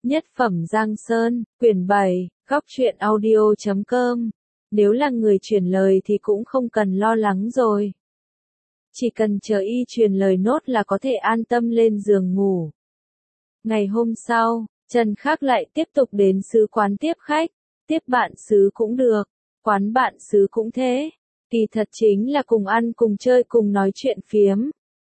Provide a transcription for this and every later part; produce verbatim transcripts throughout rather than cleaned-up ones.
Nhất phẩm Giang Sơn, quyển bảy, góc truyện audio chấm com. Nếu là người truyền lời thì cũng không cần lo lắng rồi. Chỉ cần chờ y truyền lời nốt là có thể an tâm lên giường ngủ. Ngày hôm sau, Trần Khắc lại tiếp tục đến sứ quán tiếp khách, tiếp bạn sứ cũng được, quán bạn sứ cũng thế. Kỳ thật chính là cùng ăn cùng chơi cùng nói chuyện phiếm.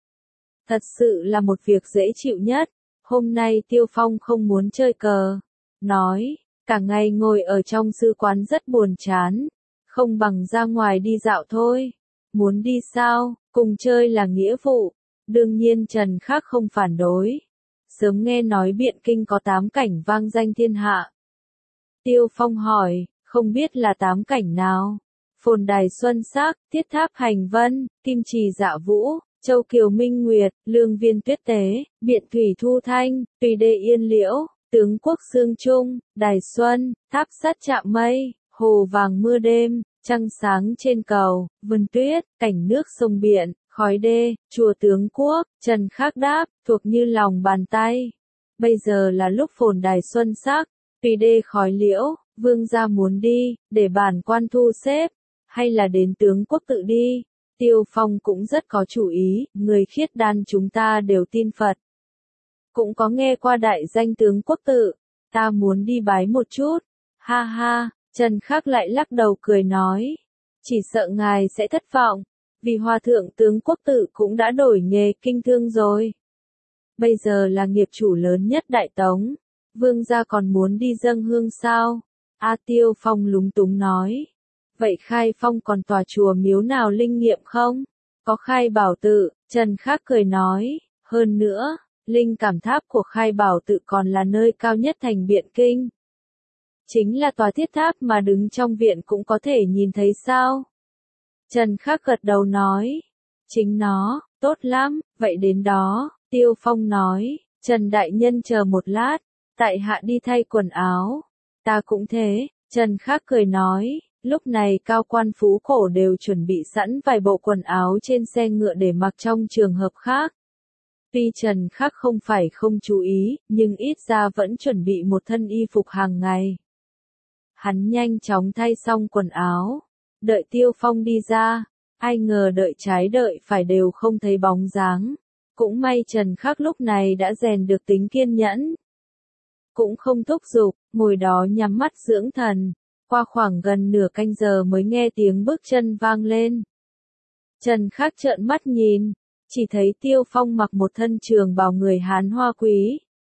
Thật sự là một việc dễ chịu nhất. Hôm nay Tiêu Phong không muốn chơi cờ. Nói, cả ngày ngồi ở trong sư quán rất buồn chán. Không bằng ra ngoài đi dạo thôi. Muốn đi sao, cùng chơi là nghĩa vụ. Đương nhiên Trần Khắc không phản đối. Sớm nghe nói Biện Kinh có tám cảnh vang danh thiên hạ. Tiêu Phong hỏi, không biết là tám cảnh nào? Phồn Đài Xuân Sắc, Thiết Tháp Hành Vân, Kim Trì Dạ Vũ, Châu Kiều Minh Nguyệt, Lương Viên Tuyết Tế, Biện Thủy Thu Thanh, Tùy Đê Yên Liễu, Tướng Quốc Sương Trung, Đài Xuân, Tháp Sắt Chạm Mây, Hồ Vàng Mưa Đêm, Trăng Sáng Trên Cầu, Vân Tuyết, Cảnh Nước Sông Biện, Khói Đê, Chùa Tướng Quốc. Trần Khắc đáp, thuộc như lòng bàn tay. Bây giờ là lúc Phồn Đài Xuân Sắc, Tùy Đê Khói Liễu, vương gia muốn đi, để bản quan thu xếp, hay là đến Tướng Quốc tự đi? Tiêu Phong cũng rất có chủ ý, người khiết đan chúng ta đều tin Phật. Cũng có nghe qua đại danh Tướng Quốc tự, ta muốn đi bái một chút. Ha ha, Trần Khắc lại lắc đầu cười nói, chỉ sợ ngài sẽ thất vọng, vì Hòa thượng Tướng Quốc tự cũng đã đổi nghề kinh thương rồi. Bây giờ là nghiệp chủ lớn nhất Đại Tống, vương gia còn muốn đi dâng hương sao? A Tiêu Phong lúng túng nói. Vậy Khai Phong còn tòa chùa miếu nào linh nghiệm không? Có Khai Bảo tự, Trần Khắc cười nói, hơn nữa, linh cảm tháp của Khai Bảo tự còn là nơi cao nhất thành Biện Kinh. Chính là tòa thiết tháp mà đứng trong viện cũng có thể nhìn thấy sao? Trần Khắc gật đầu nói, chính nó, tốt lắm, vậy đến đó. Tiêu Phong nói, Trần Đại Nhân chờ một lát, tại hạ đi thay quần áo. Ta cũng thế, Trần Khắc cười nói. Lúc này cao quan phú cổ đều chuẩn bị sẵn vài bộ quần áo trên xe ngựa để mặc trong trường hợp khác. Tuy Trần Khắc không phải không chú ý, nhưng ít ra vẫn chuẩn bị một thân y phục hàng ngày. Hắn nhanh chóng thay xong quần áo, đợi Tiêu Phong đi ra, ai ngờ đợi trái đợi phải đều không thấy bóng dáng. Cũng may Trần Khắc lúc này đã rèn được tính kiên nhẫn. Cũng không thúc giục, ngồi đó nhắm mắt dưỡng thần. Qua khoảng gần nửa canh giờ mới nghe tiếng bước chân vang lên. Trần Khắc trợn mắt nhìn, chỉ thấy Tiêu Phong mặc một thân trường bào người Hán hoa quý.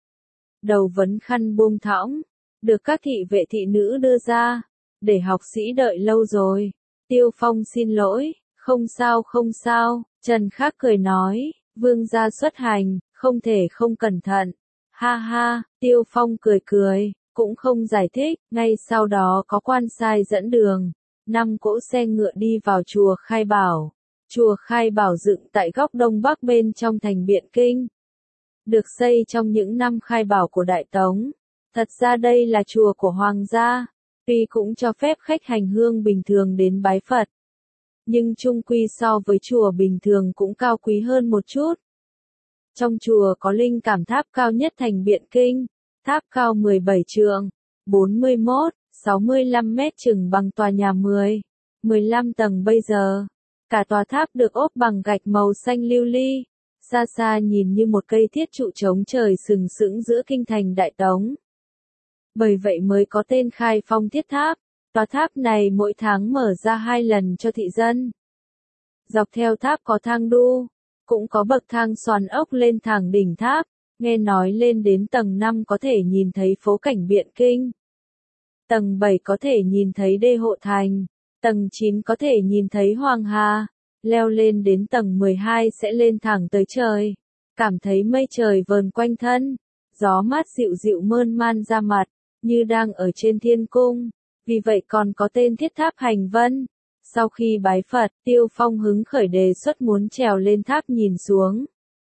Đầu vấn khăn buông thõng, được các thị vệ thị nữ đưa ra, để học sĩ đợi lâu rồi. Tiêu Phong xin lỗi, không sao không sao, Trần Khắc cười nói, vương gia xuất hành, không thể không cẩn thận. Ha ha, Tiêu Phong cười cười. Cũng không giải thích, ngay sau đó có quan sai dẫn đường, năm cỗ xe ngựa đi vào chùa Khai Bảo. Chùa Khai Bảo dựng tại góc đông bắc bên trong thành Biện Kinh. Được xây trong những năm khai bảo của Đại Tống. Thật ra đây là chùa của Hoàng gia, tuy cũng cho phép khách hành hương bình thường đến bái Phật. Nhưng chung quy so với chùa bình thường cũng cao quý hơn một chút. Trong chùa có linh cảm tháp cao nhất thành Biện Kinh. Tháp cao mười bảy trượng, bốn mươi mốt, sáu mươi lăm mét chừng bằng tòa nhà mười, mười lăm tầng bây giờ. Cả tòa tháp được ốp bằng gạch màu xanh lưu ly, xa xa nhìn như một cây thiết trụ chống trời sừng sững giữa kinh thành Đại Tống. Bởi vậy mới có tên Khai Phong Thiết Tháp. Tòa tháp này mỗi tháng mở ra hai lần cho thị dân. Dọc theo tháp có thang đu, cũng có bậc thang xoắn ốc lên thẳng đỉnh tháp. Nghe nói lên đến tầng năm có thể nhìn thấy phố cảnh Biện Kinh. Tầng bảy có thể nhìn thấy đê Hộ Thành. Tầng chín có thể nhìn thấy Hoàng Hà. Leo lên đến tầng mười hai sẽ lên thẳng tới trời. Cảm thấy mây trời vờn quanh thân. Gió mát dịu dịu mơn man ra mặt, như đang ở trên thiên cung. Vì vậy còn có tên Thiết Tháp Hành Vân. Sau khi bái Phật, Tiêu Phong hứng khởi đề xuất muốn trèo lên tháp nhìn xuống.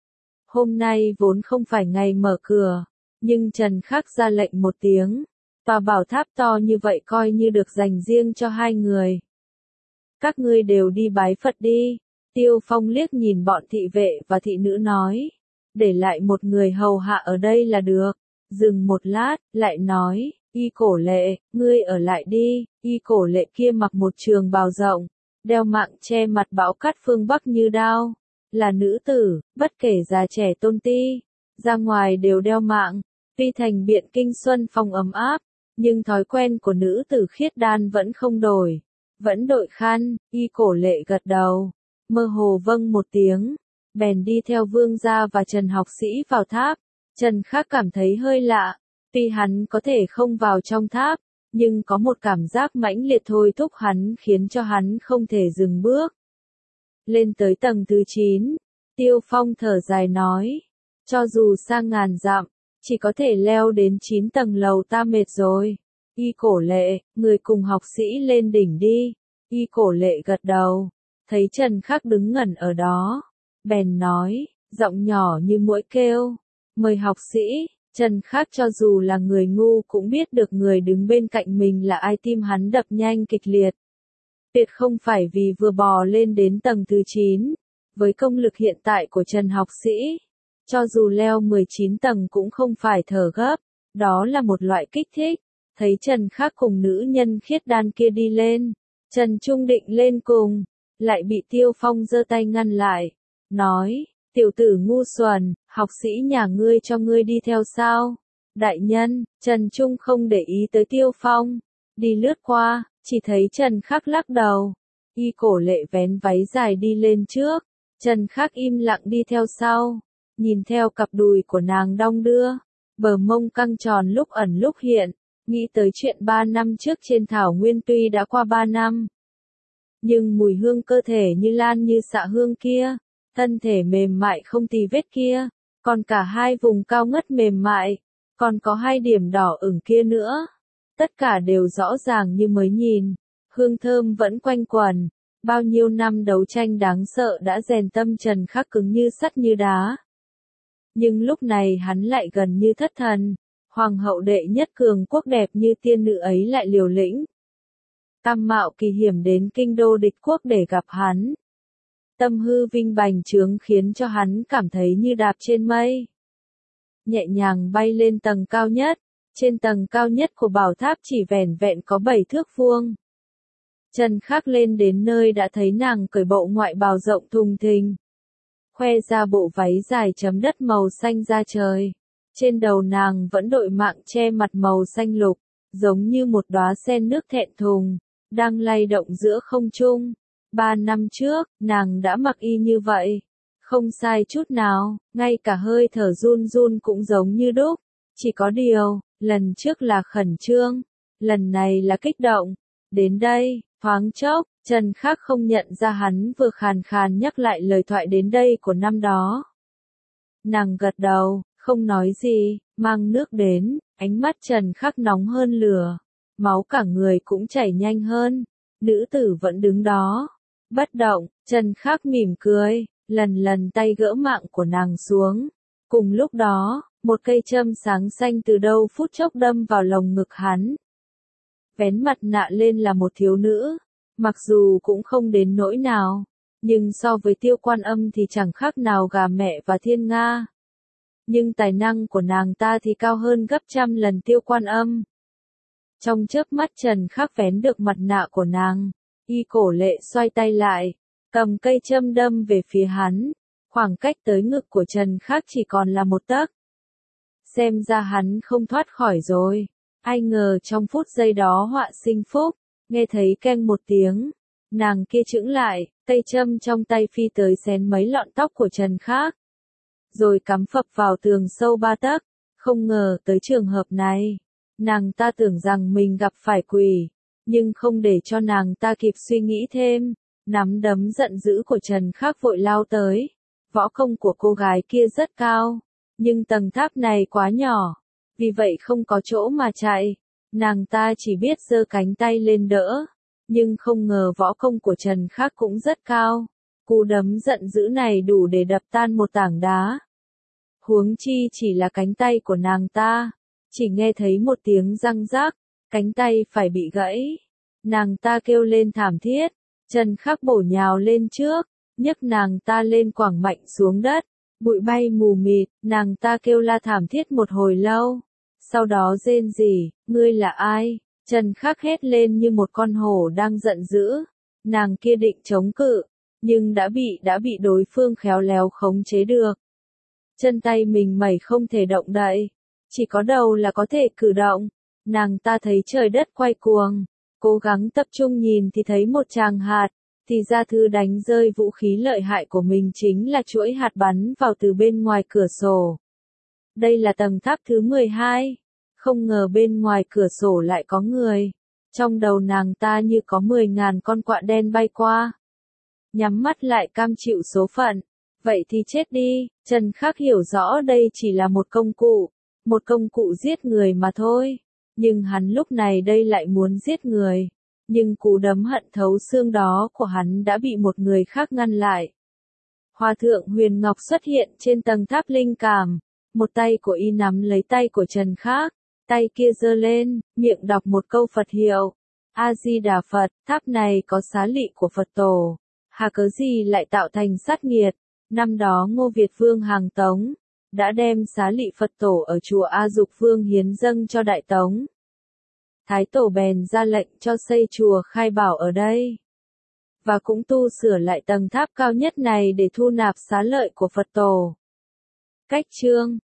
Hôm nay vốn không phải ngày mở cửa, nhưng Trần Khắc ra lệnh một tiếng, tòa bảo tháp to như vậy coi như được dành riêng cho hai người. Các ngươi đều đi bái Phật đi. Tiêu Phong liếc nhìn bọn thị vệ và thị nữ nói, để lại một người hầu hạ ở đây là được. Dừng một lát, lại nói, Y Cổ Lệ, ngươi ở lại đi. Y Cổ Lệ kia mặc một trường bào rộng, đeo mạng che mặt bão cát phương Bắc như đao. Là nữ tử, bất kể già trẻ tôn ti, ra ngoài đều đeo mạng. Tuy thành biện kinh xuân phong ấm áp, nhưng thói quen của nữ tử khiết đan vẫn không đổi. Vẫn đội khăn. Y Cổ Lệ gật đầu, mơ hồ vâng một tiếng, bèn đi theo Vương gia và Trần học sĩ vào tháp. Trần Khắc cảm thấy hơi lạ, tuy hắn có thể không vào trong tháp, nhưng có một cảm giác mãnh liệt thôi thúc hắn khiến cho hắn không thể dừng bước. Lên tới tầng thứ chín, Tiêu Phong thở dài nói, cho dù sang ngàn dặm, chỉ có thể leo đến chín tầng lầu ta mệt rồi. Y Cổ Lệ, người cùng học sĩ lên đỉnh đi. Y Cổ Lệ gật đầu, thấy Trần Khắc đứng ngẩn ở đó, bèn nói, giọng nhỏ như muỗi kêu, mời học sĩ. Trần Khắc cho dù là người ngu cũng biết được người đứng bên cạnh mình là ai, tim hắn đập nhanh kịch liệt. Tuyệt không phải vì vừa bò lên đến tầng thứ chín, với công lực hiện tại của Trần học sĩ, cho dù leo mười chín tầng cũng không phải thở gấp, đó là một loại kích thích. Thấy Trần Khắc cùng nữ nhân khiết đan kia đi lên, Trần Trung định lên cùng, lại bị Tiêu Phong giơ tay ngăn lại, nói, tiểu tử ngu xuẩn, học sĩ nhà ngươi cho ngươi đi theo sao? Đại nhân, Trần Trung không để ý tới Tiêu Phong, đi lướt qua, chỉ thấy Trần Khắc lắc đầu. Y Cổ Lệ vén váy dài đi lên trước, Trần Khắc im lặng đi theo sau, nhìn theo cặp đùi của nàng đong đưa, bờ mông căng tròn lúc ẩn lúc hiện, nghĩ tới chuyện ba năm trước trên thảo nguyên. Tuy đã qua ba năm, nhưng mùi hương cơ thể như lan như xạ hương kia, thân thể mềm mại không tì vết kia, còn cả hai vùng cao ngất mềm mại, còn có hai điểm đỏ ửng kia nữa, tất cả đều rõ ràng như mới nhìn, hương thơm vẫn quanh quẩn. Bao nhiêu năm đấu tranh đáng sợ đã rèn tâm Trần Khắc cứng như sắt như đá. Nhưng lúc này hắn lại gần như thất thần, hoàng hậu đệ nhất cường quốc đẹp như tiên nữ ấy lại liều lĩnh. Tam mạo kỳ hiểm đến kinh đô địch quốc để gặp hắn. Tâm hư vinh bành trướng khiến cho hắn cảm thấy như đạp trên mây. Nhẹ nhàng bay lên tầng cao nhất, trên tầng cao nhất của bảo tháp chỉ vẻn vẹn có bảy thước vuông. Trần Khắc lên đến nơi đã thấy nàng cởi bộ ngoại bào rộng thùng thình, khoe ra bộ váy dài chấm đất màu xanh da trời. Trên đầu nàng vẫn đội mạng che mặt màu xanh lục, giống như một đóa sen nước thẹn thùng, đang lay động giữa không trung. Ba năm trước, nàng đã mặc y như vậy. Không sai chút nào, ngay cả hơi thở run run cũng giống như đúc. Chỉ có điều, lần trước là khẩn trương, lần này là kích động. Đến đây, thoáng chốc, Trần Khắc không nhận ra hắn vừa khàn khàn nhắc lại lời thoại đến đây của năm đó. Nàng gật đầu, không nói gì, mang nước đến, ánh mắt Trần Khắc nóng hơn lửa, máu cả người cũng chảy nhanh hơn. Nữ tử vẫn đứng đó, bất động. Trần Khắc mỉm cười, lần lần tay gỡ mạng của nàng xuống. Cùng lúc đó, một cây châm sáng xanh từ đâu phút chốc đâm vào lồng ngực hắn. Vén mặt nạ lên là một thiếu nữ, mặc dù cũng không đến nỗi nào, nhưng so với Tiêu Quan Âm thì chẳng khác nào gà mẹ và thiên nga. Nhưng tài năng của nàng ta thì cao hơn gấp trăm lần Tiêu Quan Âm. Trong chớp mắt Trần Khắc vén được mặt nạ của nàng, Y Cổ Lệ xoay tay lại, cầm cây châm đâm về phía hắn, khoảng cách tới ngực của Trần Khắc chỉ còn là một tấc. Xem ra hắn không thoát khỏi rồi. Ai ngờ trong phút giây đó họa sinh phúc, nghe thấy keng một tiếng, nàng kia chững lại, cây châm trong tay phi tới xén mấy lọn tóc của Trần Khắc, rồi cắm phập vào tường sâu ba tấc. Không ngờ tới trường hợp này, nàng ta tưởng rằng mình gặp phải quỷ, nhưng không để cho nàng ta kịp suy nghĩ thêm, nắm đấm giận dữ của Trần Khắc vội lao tới. Võ công của cô gái kia rất cao, nhưng tầng tháp này quá nhỏ, vì vậy không có chỗ mà chạy. Nàng ta chỉ biết giơ cánh tay lên đỡ, nhưng không ngờ võ công của Trần Khắc cũng rất cao. Cú đấm giận dữ này đủ để đập tan một tảng đá. Huống chi chỉ là cánh tay của nàng ta, chỉ nghe thấy một tiếng răng rắc, cánh tay phải bị gãy. Nàng ta kêu lên thảm thiết, Trần Khắc bổ nhào lên trước, nhấc nàng ta lên quẳng mạnh xuống đất, bụi bay mù mịt, nàng ta kêu la thảm thiết một hồi lâu, Sau đó rên rỉ, ngươi là ai? Trần Khắc hét lên như một con hổ đang giận dữ. Nàng kia định chống cự, nhưng đã bị đã bị đối phương khéo léo khống chế được. Chân tay mình mẩy không thể động đậy, chỉ có đầu là có thể cử động. Nàng ta thấy trời đất quay cuồng, cố gắng tập trung nhìn thì thấy một tràng hạt, thì ra Thư đánh rơi vũ khí lợi hại của mình chính là chuỗi hạt bắn vào từ bên ngoài cửa sổ. Đây là tầng tháp thứ mười hai, không ngờ bên ngoài cửa sổ lại có người. Trong đầu nàng ta như có mười ngàn con quạ đen bay qua. Nhắm mắt lại cam chịu số phận. Vậy thì chết đi, Trần Khắc hiểu rõ đây chỉ là một công cụ, một công cụ giết người mà thôi. Nhưng hắn lúc này đây lại muốn giết người. Nhưng cú đấm hận thấu xương đó của hắn đã bị một người khác ngăn lại. Hòa thượng Huyền Ngọc xuất hiện trên tầng tháp linh cảm. Một tay của y nắm lấy tay của Trần Khắc, tay kia giơ lên, miệng đọc một câu Phật hiệu. A-di-đà Phật, tháp này có xá lị của Phật tổ. Hà cớ gì lại tạo thành sát nghiệt? Năm đó Ngô Việt Vương hàng Tống, đã đem xá lị Phật tổ ở chùa A Dục Vương hiến dâng cho Đại Tống. Thái tổ bèn ra lệnh cho xây chùa Khai Bảo ở đây. Và cũng tu sửa lại tầng tháp cao nhất này để thu nạp xá lợi của Phật tổ. Cách chương